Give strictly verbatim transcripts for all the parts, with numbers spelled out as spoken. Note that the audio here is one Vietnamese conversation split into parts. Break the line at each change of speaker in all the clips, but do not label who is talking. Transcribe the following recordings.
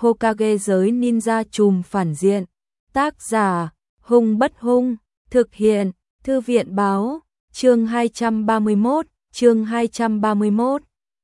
Hokage giới ninja trùm phản diện. Tác giả, Hung Bất Hung, thực hiện, Thư viện báo, chương hai trăm ba mươi mốt, chương hai trăm ba mươi mốt.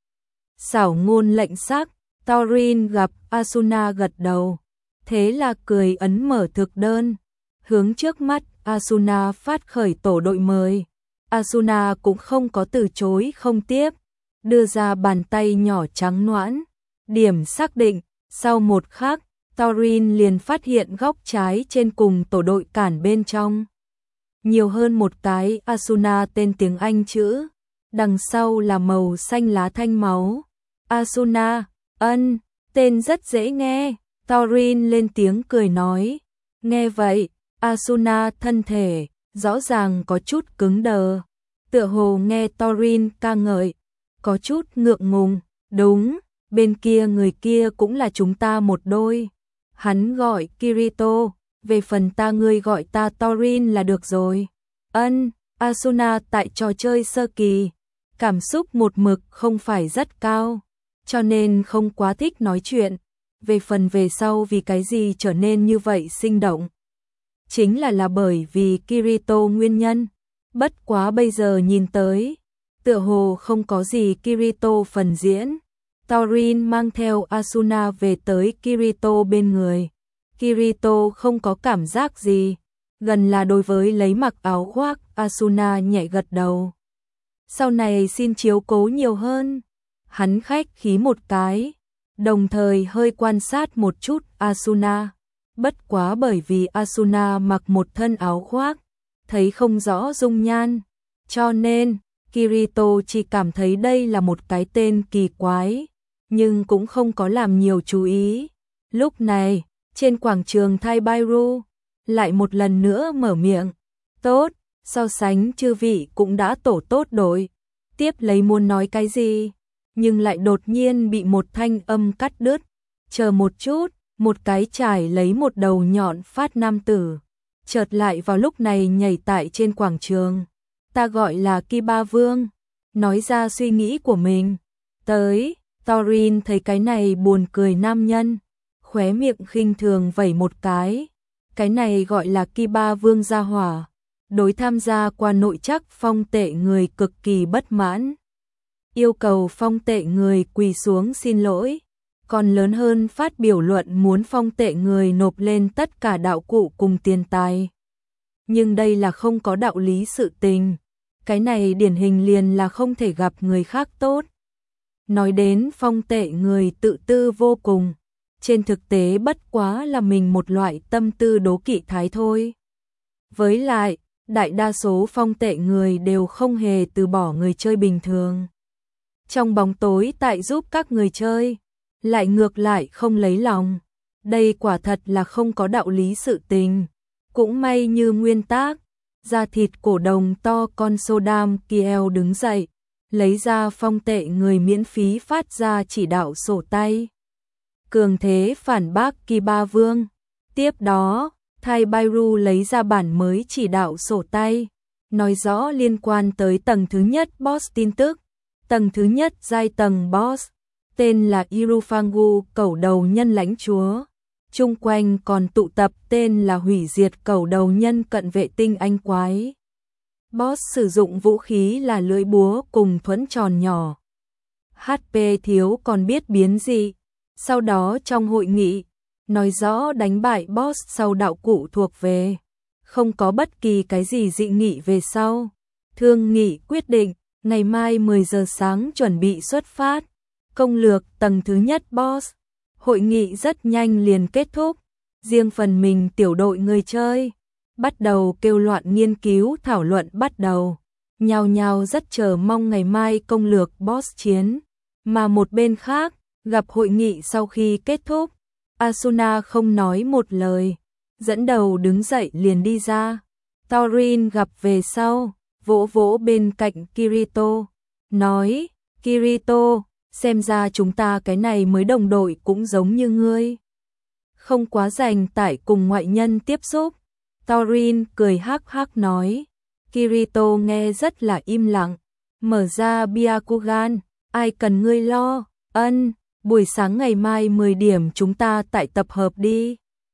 Xảo ngôn lệnh sắc, Taurin gặp Asuna gật đầu, thế là cười ấn mở thực đơn, hướng trước mắt Asuna phát khởi tổ đội mời. Asuna cũng không có từ chối không tiếp, đưa ra bàn tay nhỏ trắng nõn, điểm xác định, sau một khắc, Taurin liền phát hiện góc trái trên cùng tổ đội cản bên trong. Nhiều hơn một cái Asuna tên tiếng Anh chữ, đằng sau là màu xanh lá thanh máu. Asuna, ân, tên rất dễ nghe, Taurin lên tiếng cười nói. Nghe vậy, Asuna thân thể, rõ ràng có chút cứng đờ, tựa hồ nghe Taurin ca ngợi, có chút ngượng ngùng, đúng, bên kia người kia cũng là chúng ta một đôi. Hắn gọi Kirito, về phần ta ngươi gọi ta Taurin là được rồi. Ân, Asuna tại trò chơi sơ kỳ, cảm xúc một mực không phải rất cao, cho nên không quá thích nói chuyện. Về phần về sau vì cái gì trở nên như vậy sinh động, chính là là bởi vì Kirito nguyên nhân. Bất quá bây giờ nhìn tới, tựa hồ không có gì Kirito phần diễn. Taurin mang theo Asuna về tới Kirito bên người. Kirito không có cảm giác gì, gần là đối với lấy mặc áo khoác Asuna nhẹ gật đầu. Sau này xin chiếu cố nhiều hơn. Hắn khách khí một cái, đồng thời hơi quan sát một chút Asuna. Bất quá bởi vì Asuna mặc một thân áo khoác, thấy không rõ dung nhan, cho nên Kirito chỉ cảm thấy đây là một cái tên kỳ quái, nhưng cũng không có làm nhiều chú ý. Lúc này, trên quảng trường Thaibiru, lại một lần nữa mở miệng. Tốt, so sánh chư vị cũng đã tổ tốt đội. Tiếp lấy muốn nói cái gì, nhưng lại đột nhiên bị một thanh âm cắt đứt. Chờ một chút, một cái trải lấy một đầu nhọn phát nam tử, chợt lại vào lúc này nhảy tại trên quảng trường. Ta gọi là Kiba Vương, nói ra suy nghĩ của mình. Tới, Taurin thấy cái này buồn cười nam nhân, khóe miệng khinh thường vẩy một cái. Cái này gọi là Kiba Vương gia hỏa, đối tham gia qua nội trắc phong tệ người cực kỳ bất mãn, yêu cầu phong tệ người quỳ xuống xin lỗi, còn lớn hơn phát biểu luận muốn phong tệ người nộp lên tất cả đạo cụ cùng tiền tài. Nhưng đây là không có đạo lý sự tình, cái này điển hình liền là không thể gặp người khác tốt. Nói đến phong tệ người tự tư vô cùng, trên thực tế bất quá là mình một loại tâm tư đố kỵ thái thôi. Với lại, đại đa số phong tệ người đều không hề từ bỏ người chơi bình thường. Trong bóng tối tại giúp các người chơi, lại ngược lại không lấy lòng. Đây quả thật là không có đạo lý sự tình. Cũng may như nguyên tác, da thịt cổ đồng to con Sodam Kiel đứng dậy, lấy ra phong tệ người miễn phí phát ra chỉ đạo sổ tay. Cường thế phản bác Kiba Vương. Tiếp đó, Thaibiru lấy ra bản mới chỉ đạo sổ tay, nói rõ liên quan tới tầng thứ nhất boss tin tức. Tầng thứ nhất giai tầng boss, tên là Irufangu cẩu đầu nhân lãnh chúa. Chung quanh còn tụ tập tên là hủy diệt cẩu đầu nhân cận vệ tinh anh quái. Boss sử dụng vũ khí là lưỡi búa cùng thuẫn tròn nhỏ. hát pê thiếu còn biết biến dị. Sau đó trong hội nghị, nói rõ đánh bại boss sau đạo cụ thuộc về. Không có bất kỳ cái gì dị nghị về sau. Thương nghị quyết định, ngày mai mười giờ sáng chuẩn bị xuất phát. Công lược tầng thứ nhất boss. Hội nghị rất nhanh liền kết thúc. Riêng phần mình tiểu đội người chơi bắt đầu kêu loạn nghiên cứu thảo luận bắt đầu. Nhao nhao rất chờ mong ngày mai công lược boss chiến. Mà một bên khác, gặp hội nghị sau khi kết thúc, Asuna không nói một lời, dẫn đầu đứng dậy liền đi ra. Taurin gặp về sau, vỗ vỗ bên cạnh Kirito, nói, Kirito, xem ra chúng ta cái này mới đồng đội cũng giống như ngươi. Không quá rành tại cùng ngoại nhân tiếp xúc. Taurin cười hắc hắc nói. Kirito nghe rất là im lặng, mở ra Byakugan, ai cần ngươi lo, ân, buổi sáng ngày mai mười điểm chúng ta tại tập hợp đi.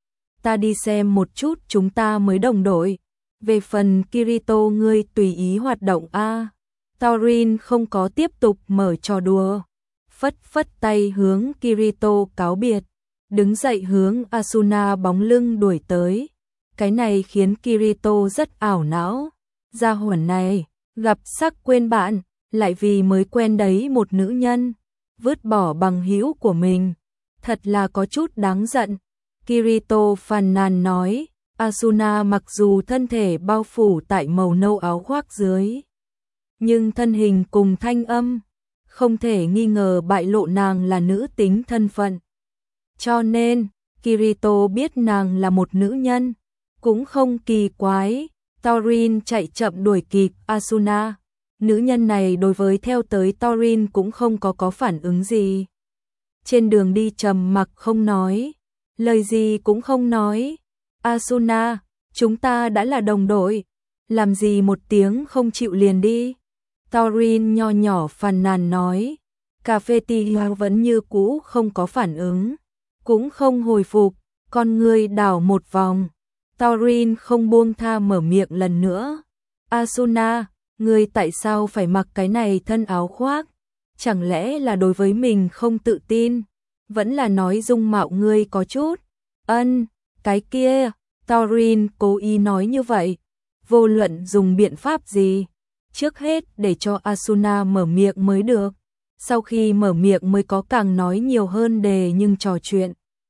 Ta đi xem một chút chúng ta mới đồng đội. Về phần Kirito ngươi tùy ý hoạt động a. Taurin không có tiếp tục mở trò đùa. Phất phất tay hướng Kirito cáo biệt. Đứng dậy hướng Asuna bóng lưng đuổi tới. Cái này khiến Kirito rất ảo não. Gia hỏa này, gặp sắc quên bạn, lại vì mới quen đấy một nữ nhân. Vứt bỏ bằng hữu của mình. Thật là có chút đáng giận. Kirito phàn nàn nói, Asuna mặc dù thân thể bao phủ tại màu nâu áo khoác dưới. Nhưng thân hình cùng thanh âm, không thể nghi ngờ bại lộ nàng là nữ tính thân phận. Cho nên, Kirito biết nàng là một nữ nhân, cũng không kỳ quái. Taurin chạy chậm đuổi kịp Asuna. Nữ nhân này đối với theo tới Taurin cũng không có có phản ứng gì. Trên đường đi trầm mặc không nói, lời gì cũng không nói. Asuna, chúng ta đã là đồng đội, làm gì một tiếng không chịu liền đi. Taurin nho nhỏ phàn nàn nói. Cà phê tia vẫn như cũ không có phản ứng, cũng không hồi phục, con ngươi đảo một vòng. Taurin không buông tha mở miệng lần nữa. Asuna, ngươi tại sao phải mặc cái này thân áo khoác? Chẳng lẽ là đối với mình không tự tin? Vẫn là nói dung mạo ngươi có chút? Ân, cái kia, Taurin cố ý nói như vậy. Vô luận dùng biện pháp gì, trước hết để cho Asuna mở miệng mới được. Sau khi mở miệng mới có càng nói nhiều hơn đề nhưng trò chuyện.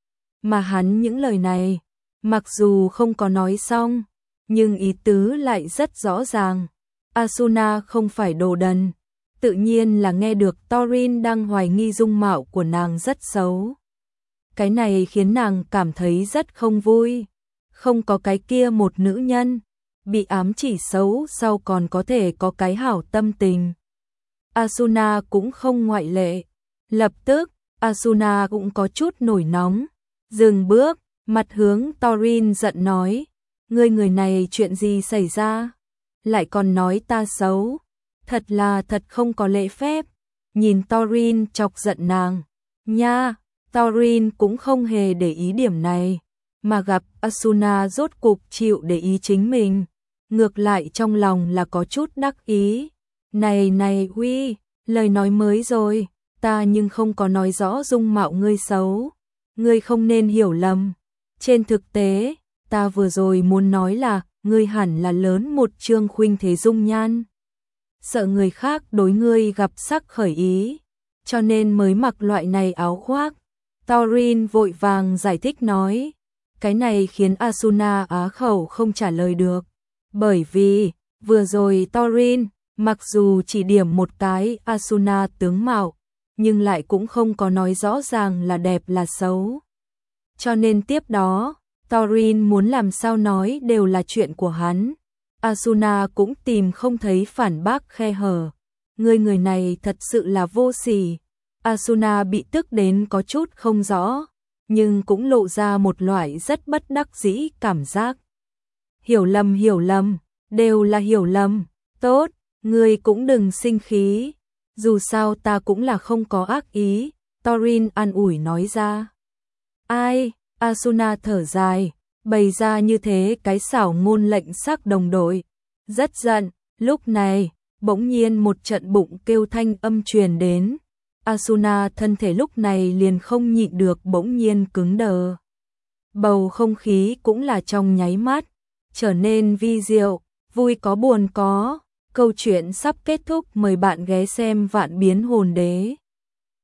Mà hắn những lời này, mặc dù không có nói xong, nhưng ý tứ lại rất rõ ràng. Asuna không phải đồ đần, tự nhiên là nghe được Taurin đang hoài nghi dung mạo của nàng rất xấu. Cái này khiến nàng cảm thấy rất không vui. Không có cái kia một nữ nhân, bị ám chỉ xấu sau còn có thể có cái hảo tâm tình. Asuna cũng không ngoại lệ. Lập tức, Asuna cũng có chút nổi nóng. Dừng bước, mặt hướng Taurin giận nói. Ngươi người này chuyện gì xảy ra? Lại còn nói ta xấu. Thật là thật không có lễ phép. Nhìn Taurin chọc giận nàng. Nha, Taurin cũng không hề để ý điểm này. Mà gặp Asuna rốt cục chịu để ý chính mình. Ngược lại trong lòng là có chút đắc ý. Này này Huy, lời nói mới rồi. Ta nhưng không có nói rõ dung mạo ngươi xấu. Ngươi không nên hiểu lầm. Trên thực tế, ta vừa rồi muốn nói là ngươi hẳn là lớn một trương khuynh thế dung nhan. Sợ người khác đối ngươi gặp sắc khởi ý, cho nên mới mặc loại này áo khoác. Taurin vội vàng giải thích nói. Cái này khiến Asuna á khẩu không trả lời được. Bởi vì, vừa rồi Taurin, mặc dù chỉ điểm một cái Asuna tướng mạo, nhưng lại cũng không có nói rõ ràng là đẹp là xấu. Cho nên tiếp đó, Taurin muốn làm sao nói đều là chuyện của hắn. Asuna cũng tìm không thấy phản bác khe hở. Người người này thật sự là vô sỉ. Asuna bị tức đến có chút không rõ, nhưng cũng lộ ra một loại rất bất đắc dĩ cảm giác. Hiểu lầm hiểu lầm, đều là hiểu lầm. Tốt, ngươi cũng đừng sinh khí. Dù sao ta cũng là không có ác ý, Taurin an ủi nói ra. Ai, Asuna thở dài, bày ra như thế cái xảo ngôn lệnh sắc đồng đội. Rất giận, lúc này, bỗng nhiên một trận bụng kêu thanh âm truyền đến. Asuna thân thể lúc này liền không nhịn được bỗng nhiên cứng đờ. Bầu không khí cũng là trong nháy mắt, trở nên vi diệu, vui có buồn có. Câu chuyện sắp kết thúc, mời bạn ghé xem Vạn Biến Hồn Đế.